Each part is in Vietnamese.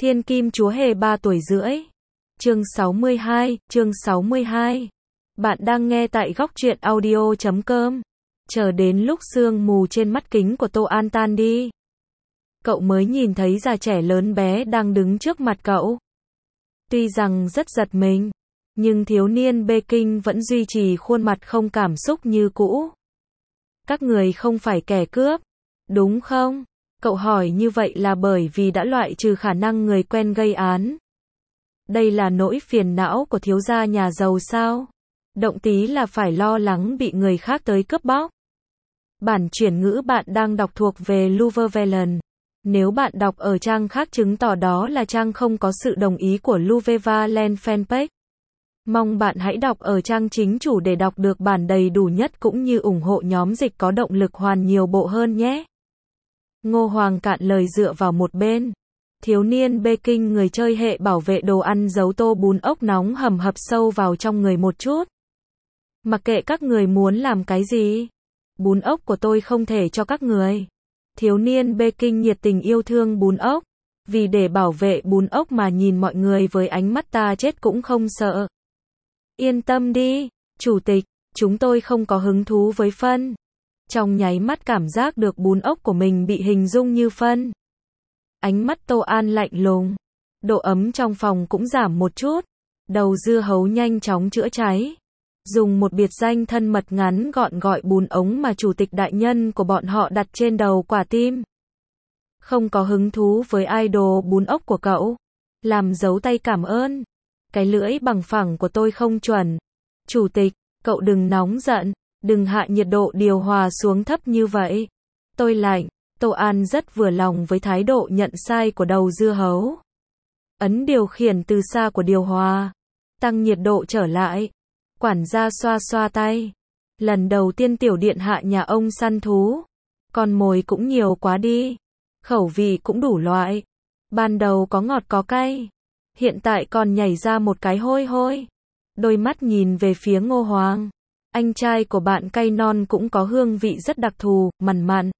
Thiên Kim Chúa Hề 3 tuổi rưỡi. Chương 62. Bạn đang nghe tại góc truyện audio.com. Chờ đến lúc sương mù trên mắt kính của Tô An tan đi, cậu mới nhìn thấy già trẻ lớn bé đang đứng trước mặt cậu. Tuy rằng rất giật mình, nhưng thiếu niên Bê Kinh vẫn duy trì khuôn mặt không cảm xúc như cũ. Các người không phải kẻ cướp, đúng không? Cậu hỏi như vậy là bởi vì đã loại trừ khả năng người quen gây án. Đây là nỗi phiền não của thiếu gia nhà giàu sao? Động tí là phải lo lắng bị người khác tới cướp bóc. Bản chuyển ngữ bạn đang đọc thuộc về Luvevelen. Nếu bạn đọc ở trang khác chứng tỏ đó là trang không có sự đồng ý của Luvevelen fanpage. Mong bạn hãy đọc ở trang chính chủ để đọc được bản đầy đủ nhất cũng như ủng hộ nhóm dịch có động lực hoàn nhiều bộ hơn nhé. Ngô Hoàng cạn lời dựa vào một bên. Thiếu niên Bê Kinh người chơi hệ bảo vệ đồ ăn giấu tô bún ốc nóng hầm hập sâu vào trong người một chút. Mặc kệ các người muốn làm cái gì, bún ốc của tôi không thể cho các người. Thiếu niên Bê Kinh nhiệt tình yêu thương bún ốc, vì để bảo vệ bún ốc mà nhìn mọi người với ánh mắt ta chết cũng không sợ. Yên tâm đi, chủ tịch, chúng tôi không có hứng thú với phân. Trong nháy mắt cảm giác được bún ốc của mình bị hình dung như phân. Ánh mắt Tô An lạnh lùng. Độ ấm trong phòng cũng giảm một chút. Đầu dưa hấu nhanh chóng chữa cháy. Dùng một biệt danh thân mật ngắn gọn gọi bún ống mà chủ tịch đại nhân của bọn họ đặt trên đầu quả tim. Không có hứng thú với idol bún ốc của cậu. Làm dấu tay cảm ơn. Cái lưỡi bằng phẳng của tôi không chuẩn. Chủ tịch, cậu đừng nóng giận. Đừng hạ nhiệt độ điều hòa xuống thấp như vậy. Tôi lạnh. Tô An rất vừa lòng với thái độ nhận sai của đầu dưa hấu. Ấn điều khiển từ xa của điều hòa. Tăng nhiệt độ trở lại. Quản gia xoa xoa tay. Lần đầu tiên tiểu điện hạ nhà ông săn thú. Con mồi cũng nhiều quá đi. Khẩu vị cũng đủ loại. Ban đầu có ngọt có cay. Hiện tại còn nhảy ra một cái hôi hôi. Đôi mắt nhìn về phía Ngô Hoàng. Anh trai của bạn cay non cũng có hương vị rất đặc thù, mặn mặn.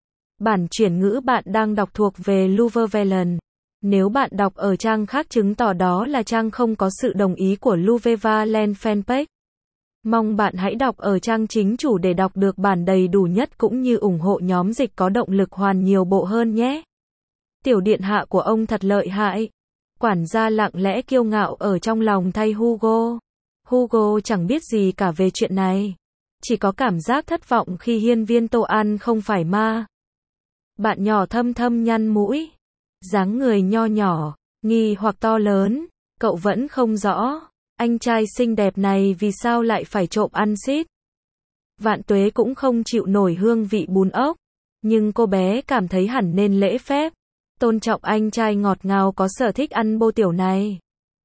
Bản chuyển ngữ bạn đang đọc thuộc về Luvevelen. Nếu bạn đọc ở trang khác chứng tỏ đó là trang không có sự đồng ý của Luvevelen fanpage. Mong bạn hãy đọc ở trang chính chủ để đọc được bản đầy đủ nhất cũng như ủng hộ nhóm dịch có động lực hoàn nhiều bộ hơn nhé. Tiểu điện hạ của ông thật lợi hại. Quản gia lặng lẽ kiêu ngạo ở trong lòng thay Hugo. Hugo chẳng biết gì cả về chuyện này. Chỉ có cảm giác thất vọng khi hiên viên Tô An không phải ma. Bạn nhỏ thâm thâm nhăn mũi. Dáng người nho nhỏ, nghi hoặc to lớn. Cậu vẫn không rõ. Anh trai xinh đẹp này vì sao lại phải trộm ăn xít. Vạn Tuế cũng không chịu nổi hương vị bún ốc. Nhưng cô bé cảm thấy hẳn nên lễ phép. Tôn trọng anh trai ngọt ngào có sở thích ăn bô tiểu này.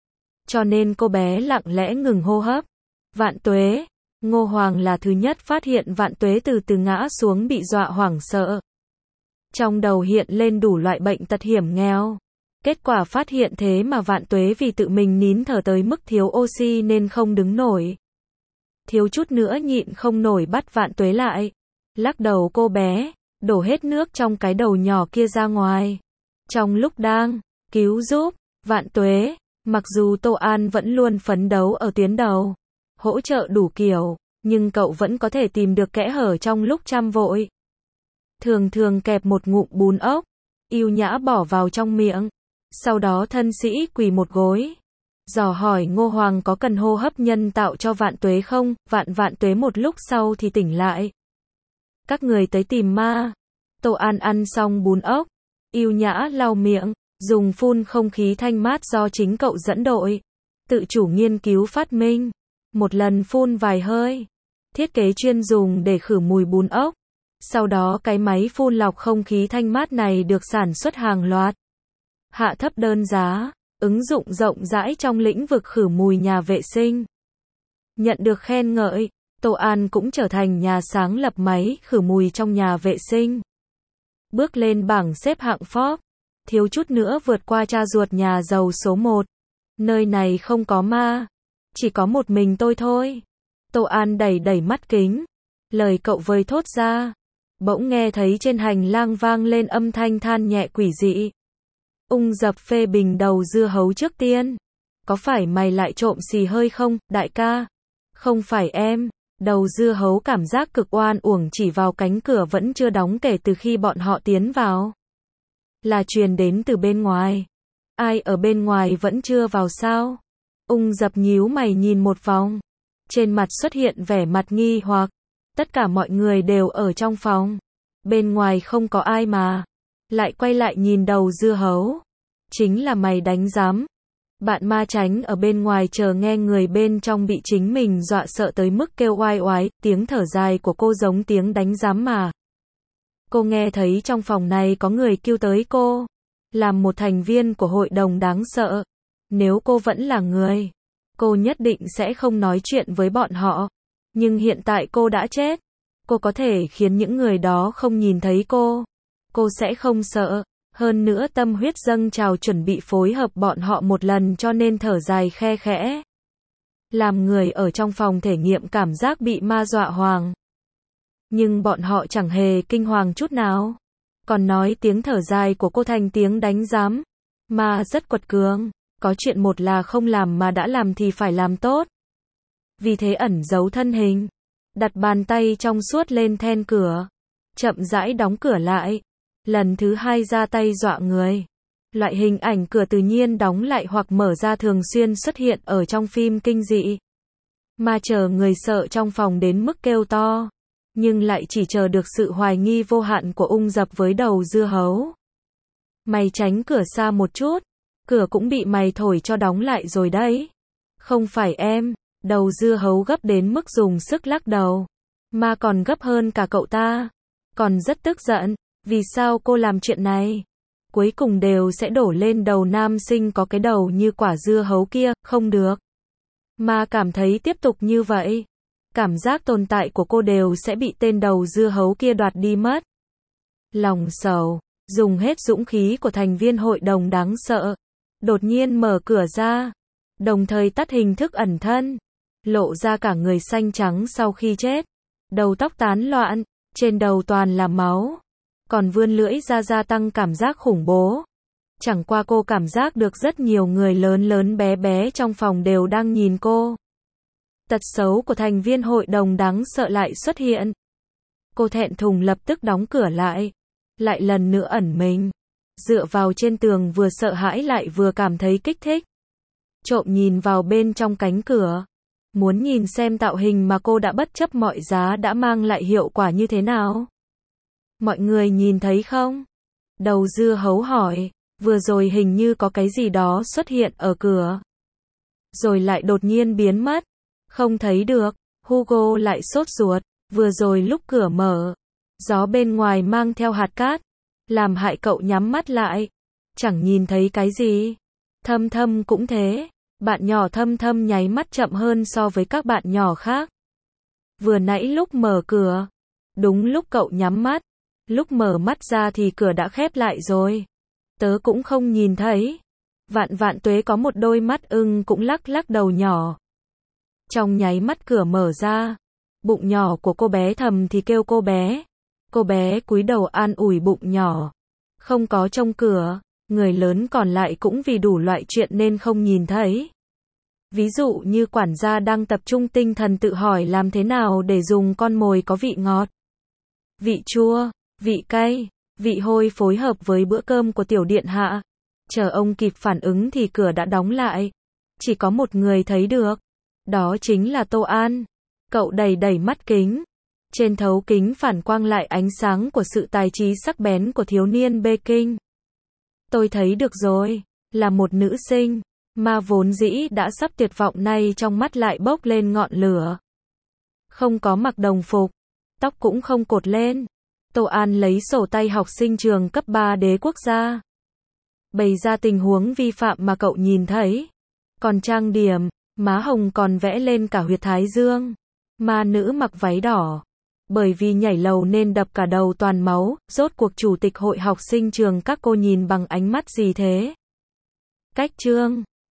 Cho nên cô bé lặng lẽ ngừng hô hấp. Vạn Tuế. Ngô Hoàng là thứ nhất phát hiện Vạn Tuế từ từ ngã xuống bị dọa hoảng sợ. Trong đầu hiện lên đủ loại bệnh tật hiểm nghèo. Kết quả phát hiện thế mà Vạn Tuế vì tự mình nín thở tới mức thiếu oxy nên không đứng nổi. Thiếu chút nữa nhịn không nổi bắt Vạn Tuế lại. Lắc đầu cô bé, đổ hết nước trong cái đầu nhỏ kia ra ngoài. Trong lúc đang cứu giúp Vạn Tuế, mặc dù Tô An vẫn luôn phấn đấu ở tuyến đầu, hỗ trợ đủ kiểu, nhưng cậu vẫn có thể tìm được kẽ hở trong lúc chăm vội. Thường thường kẹp một ngụm bún ốc, yêu nhã bỏ vào trong miệng, sau đó thân sĩ quỳ một gối. Dò hỏi Ngô Hoàng có cần hô hấp nhân tạo cho Vạn Tuế không, Vạn Tuế một lúc sau thì tỉnh lại. Các người tới tìm ma. Tô An ăn xong bún ốc, yêu nhã lau miệng, dùng phun không khí thanh mát do chính cậu dẫn đội. Tự chủ nghiên cứu phát minh. Một lần phun vài hơi. Thiết kế chuyên dùng để khử mùi bún ốc. Sau đó cái máy phun lọc không khí thanh mát này được sản xuất hàng loạt. Hạ thấp đơn giá. Ứng dụng rộng rãi trong lĩnh vực khử mùi nhà vệ sinh. Nhận được khen ngợi, Tô An cũng trở thành nhà sáng lập máy khử mùi trong nhà vệ sinh. Bước lên bảng xếp hạng Forbes. Thiếu chút nữa vượt qua cha ruột nhà giàu số 1. Nơi này không có ma. Chỉ có một mình tôi thôi. Tô An đẩy mắt kính. Lời cậu vơi thốt ra. Bỗng nghe thấy trên hành lang vang lên âm thanh than nhẹ quỷ dị. Ung Dập phê bình đầu dưa hấu trước tiên. Có phải mày lại trộm xì hơi không, đại ca? Không phải em. Đầu dưa hấu cảm giác cực oan uổng chỉ vào cánh cửa vẫn chưa đóng kể từ khi bọn họ tiến vào. Là truyền đến từ bên ngoài. Ai ở bên ngoài vẫn chưa vào sao? Ung Dập nhíu mày nhìn một vòng. Trên mặt xuất hiện vẻ mặt nghi hoặc. Tất cả mọi người đều ở trong phòng. Bên ngoài không có ai mà. Lại quay lại nhìn đầu dưa hấu. Chính là mày đánh giám. Bạn ma tránh ở bên ngoài chờ nghe người bên trong bị chính mình dọa sợ tới mức kêu oai oái, tiếng thở dài của cô giống tiếng đánh giám mà. Cô nghe thấy trong phòng này có người kêu tới cô. Làm một thành viên của hội đồng đáng sợ. Nếu cô vẫn là người, cô nhất định sẽ không nói chuyện với bọn họ. Nhưng hiện tại cô đã chết. Cô có thể khiến những người đó không nhìn thấy cô. Cô sẽ không sợ. Hơn nữa tâm huyết dâng trào chuẩn bị phối hợp bọn họ một lần cho nên thở dài khe khẽ. Làm người ở trong phòng thể nghiệm cảm giác bị ma dọa hoàng. Nhưng bọn họ chẳng hề kinh hoàng chút nào. Còn nói tiếng thở dài của cô thành tiếng đánh giám. Ma rất quật cường. Có chuyện một là không làm mà đã làm thì phải làm tốt. Vì thế ẩn giấu thân hình. Đặt bàn tay trong suốt lên then cửa. Chậm rãi đóng cửa lại. Lần thứ hai ra tay dọa người. Loại hình ảnh cửa tự nhiên đóng lại hoặc mở ra thường xuyên xuất hiện ở trong phim kinh dị. Mà chờ người sợ trong phòng đến mức kêu to. Nhưng lại chỉ chờ được sự hoài nghi vô hạn của Ung Dập với đầu dưa hấu. Mày tránh cửa xa một chút. Cửa cũng bị mày thổi cho đóng lại rồi đấy. Không phải em. Đầu dưa hấu gấp đến mức dùng sức lắc đầu. Mà còn gấp hơn cả cậu ta. Còn rất tức giận. Vì sao cô làm chuyện này? Cuối cùng đều sẽ đổ lên đầu nam sinh có cái đầu như quả dưa hấu kia, không được. Mà cảm thấy tiếp tục như vậy. Cảm giác tồn tại của cô đều sẽ bị tên đầu dưa hấu kia đoạt đi mất. Lòng sầu, dùng hết dũng khí của thành viên hội đồng đáng sợ. Đột nhiên mở cửa ra. Đồng thời tắt hình thức ẩn thân. Lộ ra cả người xanh trắng sau khi chết. Đầu tóc tán loạn. Trên đầu toàn là máu. Còn vươn lưỡi ra gia tăng cảm giác khủng bố. Chẳng qua cô cảm giác được rất nhiều người lớn lớn bé bé trong phòng đều đang nhìn cô. Tật xấu của thành viên hội đồng đáng sợ lại xuất hiện. Cô thẹn thùng lập tức đóng cửa lại. Lại lần nữa ẩn mình. Dựa vào trên tường vừa sợ hãi lại vừa cảm thấy kích thích. Trộm nhìn vào bên trong cánh cửa. Muốn nhìn xem tạo hình mà cô đã bất chấp mọi giá đã mang lại hiệu quả như thế nào. Mọi người nhìn thấy không? Đầu dưa hấu hỏi. Vừa rồi hình như có cái gì đó xuất hiện ở cửa. Rồi lại đột nhiên biến mất. Không thấy được. Hugo lại sốt ruột. Vừa rồi lúc cửa mở. Gió bên ngoài mang theo hạt cát. Làm hại cậu nhắm mắt lại. Chẳng nhìn thấy cái gì. Thâm Thâm cũng thế. Bạn nhỏ Thâm Thâm nháy mắt chậm hơn so với các bạn nhỏ khác. Vừa nãy lúc mở cửa. Đúng lúc cậu nhắm mắt. Lúc mở mắt ra thì cửa đã khép lại rồi. Tớ cũng không nhìn thấy. Vạn Vạn Tuế có một đôi mắt ưng cũng lắc lắc đầu nhỏ. Trong nháy mắt cửa mở ra. Bụng nhỏ của cô bé thầm thì kêu cô bé. Cô bé cúi đầu an ủi bụng nhỏ. Không có trông cửa. Người lớn còn lại cũng vì đủ loại chuyện nên không nhìn thấy. Ví dụ như quản gia đang tập trung tinh thần tự hỏi làm thế nào để dùng con mồi có vị ngọt, vị chua, vị cay, vị hôi phối hợp với bữa cơm của tiểu điện hạ. Chờ ông kịp phản ứng thì cửa đã đóng lại. Chỉ có một người thấy được. Đó chính là Tô An. Cậu đẩy đẩy mắt kính. Trên thấu kính phản quang lại ánh sáng của sự tài trí sắc bén của thiếu niên Bê Kinh. Tôi thấy được rồi. Là một nữ sinh. Mà vốn dĩ đã sắp tuyệt vọng nay trong mắt lại bốc lên ngọn lửa. Không có mặc đồng phục. Tóc cũng không cột lên. Tô An lấy sổ tay học sinh trường cấp 3 đế quốc gia. Bày ra tình huống vi phạm mà cậu nhìn thấy. Còn trang điểm, má hồng còn vẽ lên cả huyệt thái dương. Ma nữ mặc váy đỏ. Bởi vì nhảy lầu nên đập cả đầu toàn máu. Rốt cuộc chủ tịch hội học sinh trường các cô nhìn bằng ánh mắt gì thế? Cách chương